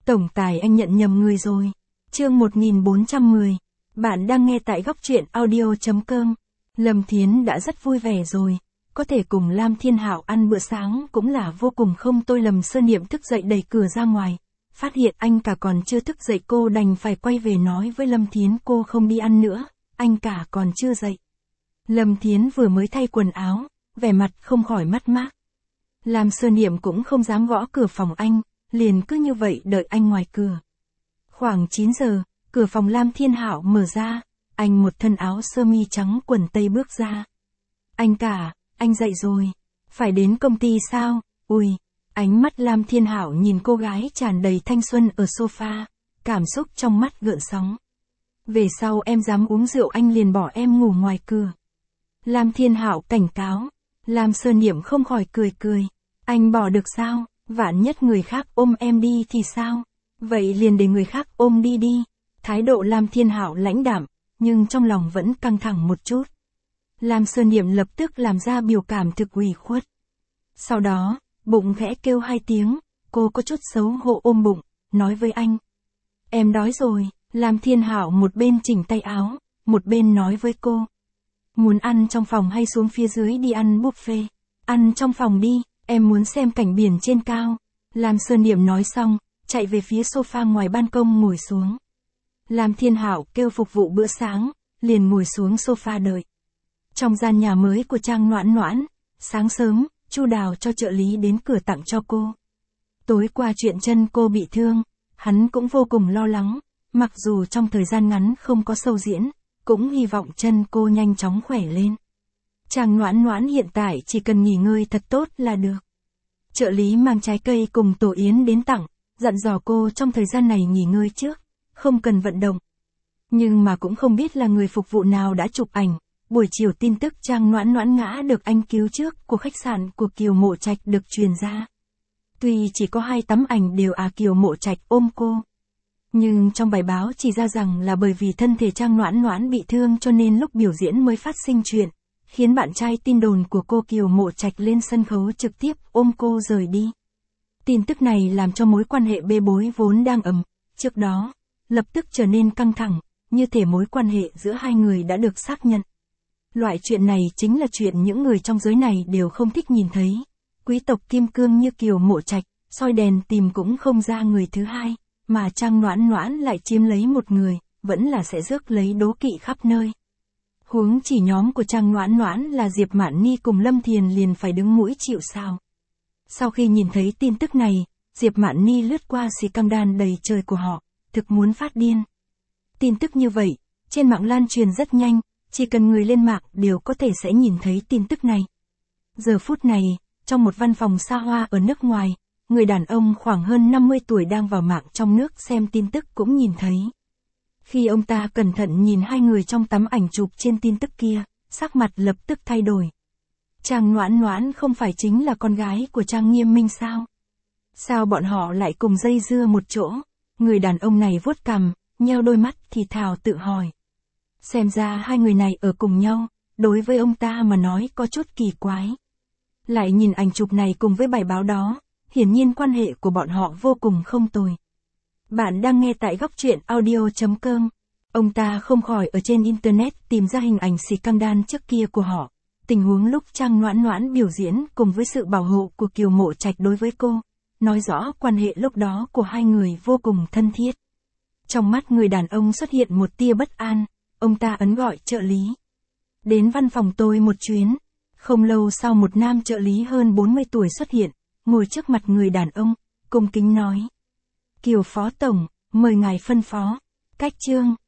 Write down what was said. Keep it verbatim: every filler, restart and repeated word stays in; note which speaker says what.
Speaker 1: Tổng tài anh nhận nhầm người rồi. Chương một nghìn bốn trăm mười. Bạn đang nghe tại góc truyện audio chấm com. Lâm Thiến đã rất vui vẻ rồi. Có thể cùng Lam Thiên Hạo ăn bữa sáng cũng là vô cùng không tôi. Lâm Sơ Niệm thức dậy đẩy cửa ra ngoài. Phát hiện anh cả còn chưa thức dậy, cô đành phải quay về nói với Lâm Thiến cô không đi ăn nữa, anh cả còn chưa dậy. Lâm Thiến vừa mới thay quần áo, vẻ mặt không khỏi mất mát. Lam Sơ Niệm cũng không dám gõ cửa phòng anh, liền cứ như vậy đợi anh ngoài cửa. Khoảng chín giờ, cửa phòng Lam Thiên Hạo mở ra, anh một thân áo sơ mi trắng quần tây bước ra. Anh cả, anh dậy rồi, phải đến công ty sao? Ui, ánh mắt Lam Thiên Hạo nhìn cô gái tràn đầy thanh xuân ở sofa, cảm xúc trong mắt gợn sóng. Về sau em dám uống rượu anh liền bỏ em ngủ ngoài cửa. Lam Thiên Hạo cảnh cáo. Lam Sơ Niệm không khỏi cười cười. Anh bỏ được sao? Vạn nhất người khác ôm em đi thì sao? Vậy liền để người khác ôm đi đi. Thái độ Lam Thiên Hạo lãnh đạm, nhưng trong lòng vẫn căng thẳng một chút. Lam Sơ Niệm lập tức làm ra biểu cảm thực ủy khuất. Sau đó, bụng khẽ kêu hai tiếng, cô có chút xấu hổ ôm bụng, nói với anh. Em đói rồi. Lam Thiên Hạo một bên chỉnh tay áo, một bên nói với cô. Muốn ăn trong phòng hay xuống phía dưới đi ăn buffet? Ăn trong phòng đi, em muốn xem cảnh biển trên cao. Lam Sơ Niệm nói xong, chạy về phía sofa ngoài ban công ngồi xuống. Lam Thiên Hạo kêu phục vụ bữa sáng, liền ngồi xuống sofa đợi. Trong gian nhà mới của Trang Noãn Noãn, sáng sớm, Chu Đào cho trợ lý đến cửa tặng cho cô. Tối qua chuyện chân cô bị thương, hắn cũng vô cùng lo lắng, mặc dù trong thời gian ngắn không có show diễn, cũng hy vọng chân cô nhanh chóng khỏe lên. Trang Noãn Noãn hiện tại chỉ cần nghỉ ngơi thật tốt là được. Trợ lý mang trái cây cùng tổ yến đến tặng, dặn dò cô trong thời gian này nghỉ ngơi trước, không cần vận động. Nhưng mà cũng không biết là người phục vụ nào đã chụp ảnh, buổi chiều tin tức Trang Noãn Noãn ngã được anh cứu trước của khách sạn của Kiều Mộ Trạch được truyền ra. Tuy chỉ có hai tấm ảnh đều à Kiều Mộ Trạch ôm cô, nhưng trong bài báo chỉ ra rằng là bởi vì thân thể Trang Noãn Noãn bị thương cho nên lúc biểu diễn mới phát sinh chuyện, khiến bạn trai tin đồn của cô Kiều Mộ Trạch lên sân khấu trực tiếp ôm cô rời đi. Tin tức này làm cho mối quan hệ bê bối vốn đang ấm, trước đó, lập tức trở nên căng thẳng, như thể mối quan hệ giữa hai người đã được xác nhận. Loại chuyện này chính là chuyện những người trong giới này đều không thích nhìn thấy. Quý tộc kim cương như Kiều Mộ Trạch, soi đèn tìm cũng không ra người thứ hai, mà Trang Noãn Noãn lại chiếm lấy một người, vẫn là sẽ rước lấy đố kỵ khắp nơi. Huống chỉ nhóm của Trang Noãn Noãn là Diệp Mạn Ni cùng Lâm Thiền liền phải đứng mũi chịu sào. Sau khi nhìn thấy tin tức này, Diệp Mạn Ni lướt qua scandal đầy trời của họ, thực muốn phát điên. Tin tức như vậy, trên mạng lan truyền rất nhanh, chỉ cần người lên mạng đều có thể sẽ nhìn thấy tin tức này. Giờ phút này, trong một văn phòng xa hoa ở nước ngoài, người đàn ông khoảng hơn năm mươi tuổi đang vào mạng trong nước xem tin tức cũng nhìn thấy. Khi ông ta cẩn thận nhìn hai người trong tấm ảnh chụp trên tin tức kia, sắc mặt lập tức thay đổi. Trang Noãn Noãn không phải chính là con gái của Trang Nghiêm Minh sao? Sao bọn họ lại cùng dây dưa một chỗ? Người đàn ông này vuốt cằm, nheo đôi mắt thì thào tự hỏi. Xem ra hai người này ở cùng nhau, đối với ông ta mà nói có chút kỳ quái. Lại nhìn ảnh chụp này cùng với bài báo đó, hiển nhiên quan hệ của bọn họ vô cùng không tồi. Bạn đang nghe tại góc truyện audio chấm com. Ông ta không khỏi ở trên internet tìm ra hình ảnh scandal trước kia của họ. Tình huống lúc Trang Noãn Noãn biểu diễn cùng với sự bảo hộ của Kiều Mộ Trạch đối với cô, nói rõ quan hệ lúc đó của hai người vô cùng thân thiết. Trong mắt người đàn ông xuất hiện một tia bất an, ông ta ấn gọi trợ lý. Đến văn phòng tôi một chuyến. Không lâu sau một nam trợ lý hơn bốn mươi tuổi xuất hiện, ngồi trước mặt người đàn ông, cung kính nói. Kiều phó tổng, mời ngài phân phó. Cách chương.